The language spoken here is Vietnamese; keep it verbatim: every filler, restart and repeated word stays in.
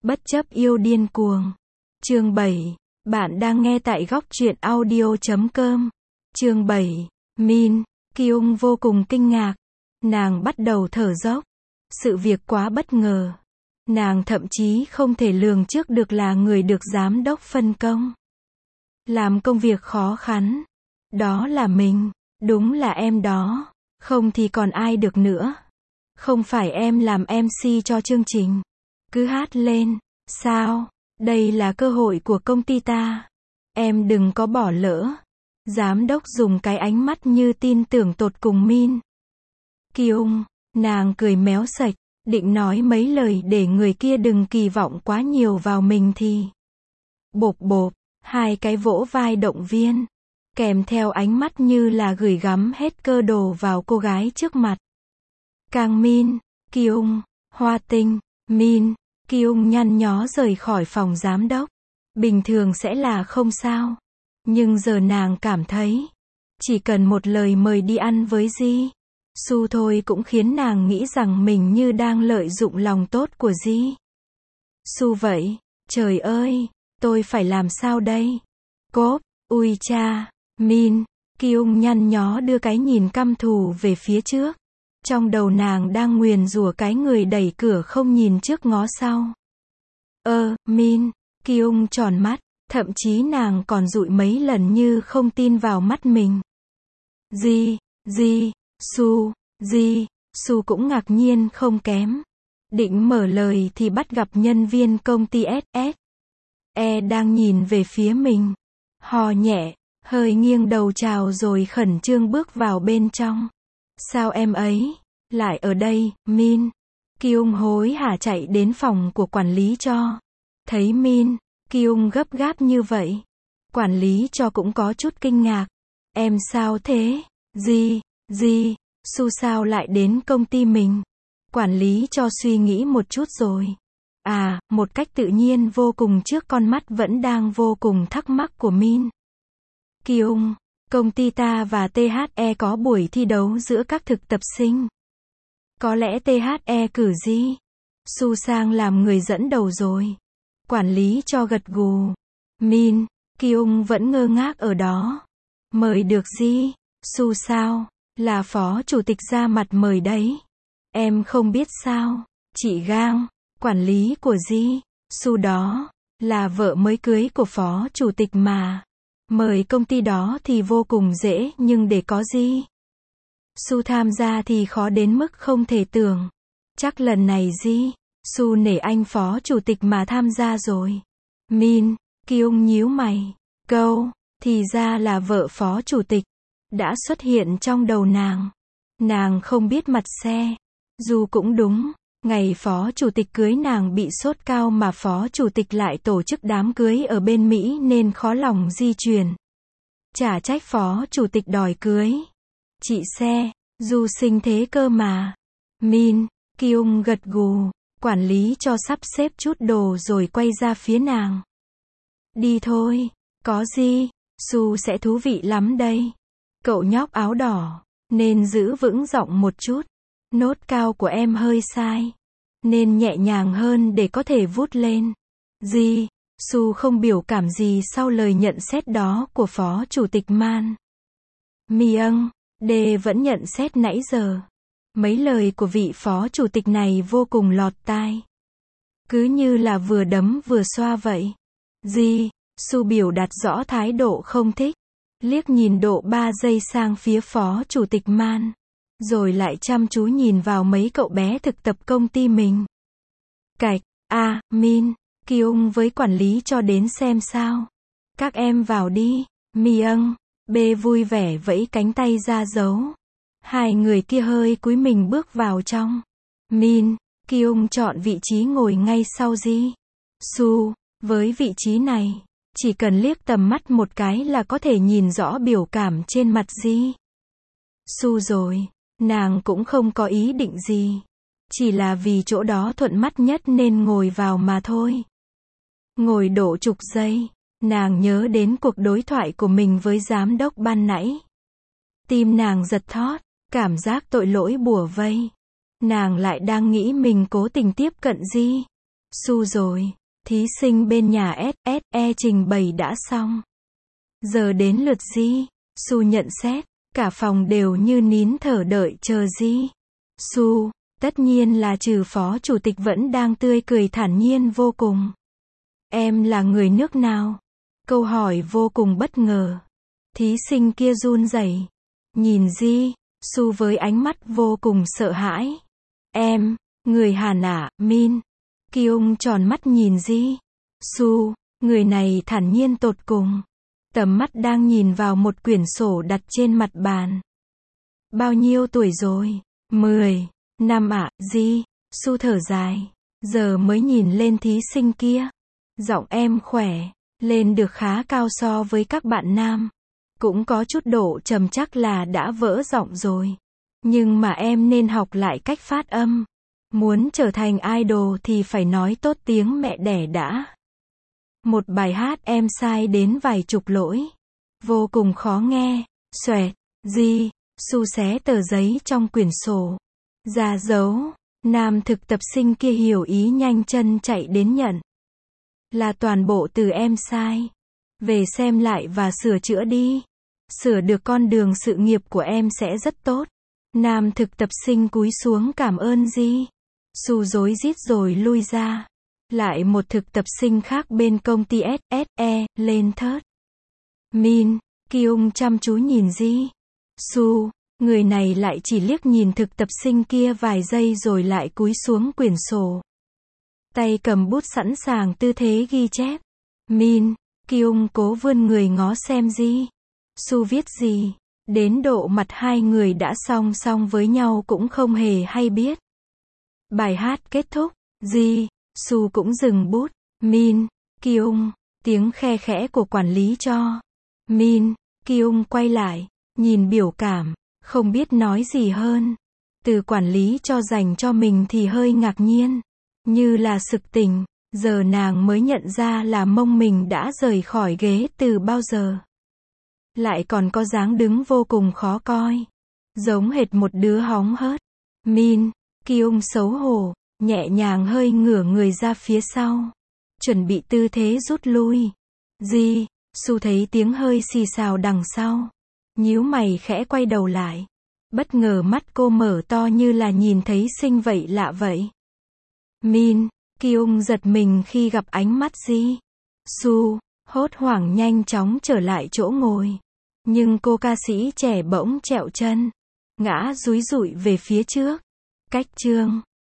Bất chấp yêu điên cuồng. Chương bảy. Bạn đang nghe tại góc truyện audio chấm com. Chương bảy. Min Kyung vô cùng kinh ngạc. Nàng bắt đầu thở dốc. Sự việc quá bất ngờ. Nàng thậm chí không thể lường trước được là người được giám đốc phân công làm công việc khó khăn. Đó là mình. Đúng là em đó. Không thì còn ai được nữa. Không phải em làm em xê cho chương trình. Cứ hát lên. Sao? Đây là cơ hội của công ty ta. Em đừng có bỏ lỡ. Giám đốc dùng cái ánh mắt như tin tưởng tột cùng Min Kyung. Nàng cười méo sạch, định nói mấy lời để người kia đừng kỳ vọng quá nhiều vào mình thì bộp bộp, hai cái vỗ vai động viên, kèm theo ánh mắt như là gửi gắm hết cơ đồ vào cô gái trước mặt. Càng Min Kyung, hoa tinh, Min Kyung nhăn nhó rời khỏi phòng giám đốc. Bình thường sẽ là không sao. Nhưng giờ nàng cảm thấy, chỉ cần một lời mời đi ăn với Ji Su thôi cũng khiến nàng nghĩ rằng mình như đang lợi dụng lòng tốt của Ji Su vậy. Trời ơi, tôi phải làm sao đây? Cốp, ui cha, Min Kyung nhăn nhó đưa cái nhìn căm thù về phía trước. Trong đầu nàng đang nguyền rủa cái người đẩy cửa không nhìn trước ngó sau. Ơ, Min Kyung tròn mắt, thậm chí nàng còn dụi mấy lần như không tin vào mắt mình. Ji Ji Su Ji Su cũng ngạc nhiên không kém. Định mở lời thì bắt gặp nhân viên công ty ét ét E đang nhìn về phía mình. Hò nhẹ, hơi nghiêng đầu chào rồi khẩn trương bước vào bên trong. Sao em ấy lại ở đây, Min Kyung hối hả chạy đến phòng của quản lý cho. Thấy Min Kyung gấp gáp như vậy, quản lý cho cũng có chút kinh ngạc. Em sao thế? Ji Ji Su sao lại đến công ty mình? Quản lý cho suy nghĩ một chút rồi. À, một cách tự nhiên vô cùng trước con mắt vẫn đang vô cùng thắc mắc của Min Kyung. Công ty ta và tê hát e có buổi thi đấu giữa các thực tập sinh. Có lẽ tê hát e cử Ji Su sang làm người dẫn đầu rồi. Quản lý cho gật gù. Min Kyung vẫn ngơ ngác ở đó. Mời được Ji Su sao? Là phó chủ tịch ra mặt mời đấy. Em không biết sao? Chị Gang, quản lý của Ji Su đó, là vợ mới cưới của phó chủ tịch mà. Mời công ty đó thì vô cùng dễ, nhưng để có Ji Su tham gia thì khó đến mức không thể tưởng. Chắc lần này Ji Su nể anh phó chủ tịch mà tham gia rồi. Min Kyung nhíu mày. Câu, thì ra là vợ phó chủ tịch, đã xuất hiện trong đầu nàng. Nàng không biết mặt xe. Dù cũng đúng, ngày phó chủ tịch cưới nàng bị sốt cao mà phó chủ tịch lại tổ chức đám cưới ở bên Mỹ nên khó lòng di chuyển. Chả trách phó chủ tịch đòi cưới chị xe, dù sinh thế cơ mà. Min Kyung gật gù. Quản lý cho sắp xếp chút đồ rồi quay ra phía nàng. Đi thôi, có Ji Su sẽ thú vị lắm đây. Cậu nhóc áo đỏ, nên giữ vững giọng một chút. Nốt cao của em hơi sai, nên nhẹ nhàng hơn để có thể vút lên. Ji Su không biểu cảm gì sau lời nhận xét đó của phó chủ tịch Man Myung Dae vẫn nhận xét nãy giờ. Mấy lời của vị phó chủ tịch này vô cùng lọt tai. Cứ như là vừa đấm vừa xoa vậy. Ji Su biểu đạt rõ thái độ không thích. Liếc nhìn độ ba giây sang phía phó chủ tịch Man. Rồi lại chăm chú nhìn vào mấy cậu bé thực tập công ty mình. Cạch, a, à, Min Kyung với quản lý cho đến xem sao. Các em vào đi. Myung B vui vẻ vẫy cánh tay ra dấu. Hai người kia hơi cúi mình bước vào trong. Min Kyung chọn vị trí ngồi ngay sau Ji Su. Với vị trí này, chỉ cần liếc tầm mắt một cái là có thể nhìn rõ biểu cảm trên mặt Ji Su rồi. Nàng cũng không có ý định gì. Chỉ là vì chỗ đó thuận mắt nhất nên ngồi vào mà thôi. Ngồi độ chục giây, nàng nhớ đến cuộc đối thoại của mình với giám đốc ban nãy. Tim nàng giật thót. Cảm giác tội lỗi bủa vây. Nàng lại đang nghĩ mình cố tình tiếp cận Ji Su rồi. Thí sinh bên nhà ét ét e trình bày đã xong. Giờ đến lượt Di. Su nhận xét. Cả phòng đều như nín thở đợi chờ Di. Su. Tất nhiên là trừ phó chủ tịch vẫn đang tươi cười thản nhiên vô cùng. Em là người nước nào? Câu hỏi vô cùng bất ngờ. Thí sinh kia run rẩy, nhìn Di. Su với ánh mắt vô cùng sợ hãi. Em, người Hàn ạ, Min. Kyung tròn mắt nhìn Di. Su, người này thản nhiên tột cùng. Tầm mắt đang nhìn vào một quyển sổ đặt trên mặt bàn. Bao nhiêu tuổi rồi? Mười. Năm ạ, Di. Su thở dài. Giờ mới nhìn lên thí sinh kia. Giọng em khỏe, lên được khá cao so với các bạn nam. Cũng có chút độ trầm chắc là đã vỡ giọng rồi. Nhưng mà em nên học lại cách phát âm. Muốn trở thành idol thì phải nói tốt tiếng mẹ đẻ đã. Một bài hát em sai đến vài chục lỗi. Vô cùng khó nghe. Xoẹt. Di. Su xé tờ giấy trong quyển sổ. Ra dấu. Nam thực tập sinh kia hiểu ý nhanh chân chạy đến nhận. Là toàn bộ từ em sai. Về xem lại và sửa chữa đi. Sửa được con đường sự nghiệp của em sẽ rất tốt. Nam thực tập sinh cúi xuống cảm ơn Di. Su rối rít rồi lui ra. Lại một thực tập sinh khác bên công ty ét ét e, lên thớt. Min, Kyung chăm chú nhìn Di. Su, người này lại chỉ liếc nhìn thực tập sinh kia vài giây rồi lại cúi xuống quyển sổ. Tay cầm bút sẵn sàng tư thế ghi chép. Min, Kyung cố vươn người ngó xem Di. Su viết gì, đến độ mặt hai người đã song song với nhau cũng không hề hay biết. Bài hát kết thúc, Di, Su cũng dừng bút. Min, Kyung, tiếng khe khẽ của quản lý cho. Min, Kyung quay lại, nhìn biểu cảm, không biết nói gì hơn. Từ quản lý cho dành cho mình thì hơi ngạc nhiên. Như là sực tỉnh, giờ nàng mới nhận ra là mông mình đã rời khỏi ghế từ bao giờ. Lại còn có dáng đứng vô cùng khó coi. Giống hệt một đứa hóng hớt. Min, Kyung xấu hổ, nhẹ nhàng hơi ngửa người ra phía sau. Chuẩn bị tư thế rút lui. Di, Su thấy tiếng hơi xì xào đằng sau. Nhíu mày khẽ quay đầu lại. Bất ngờ mắt cô mở to như là nhìn thấy sinh vậy lạ vậy. Min, Kyung giật mình khi gặp ánh mắt Di. Su, hốt hoảng nhanh chóng trở lại chỗ ngồi. Nhưng cô ca sĩ trẻ bỗng trẹo chân. Ngã dúi dụi về phía trước. Cách chương.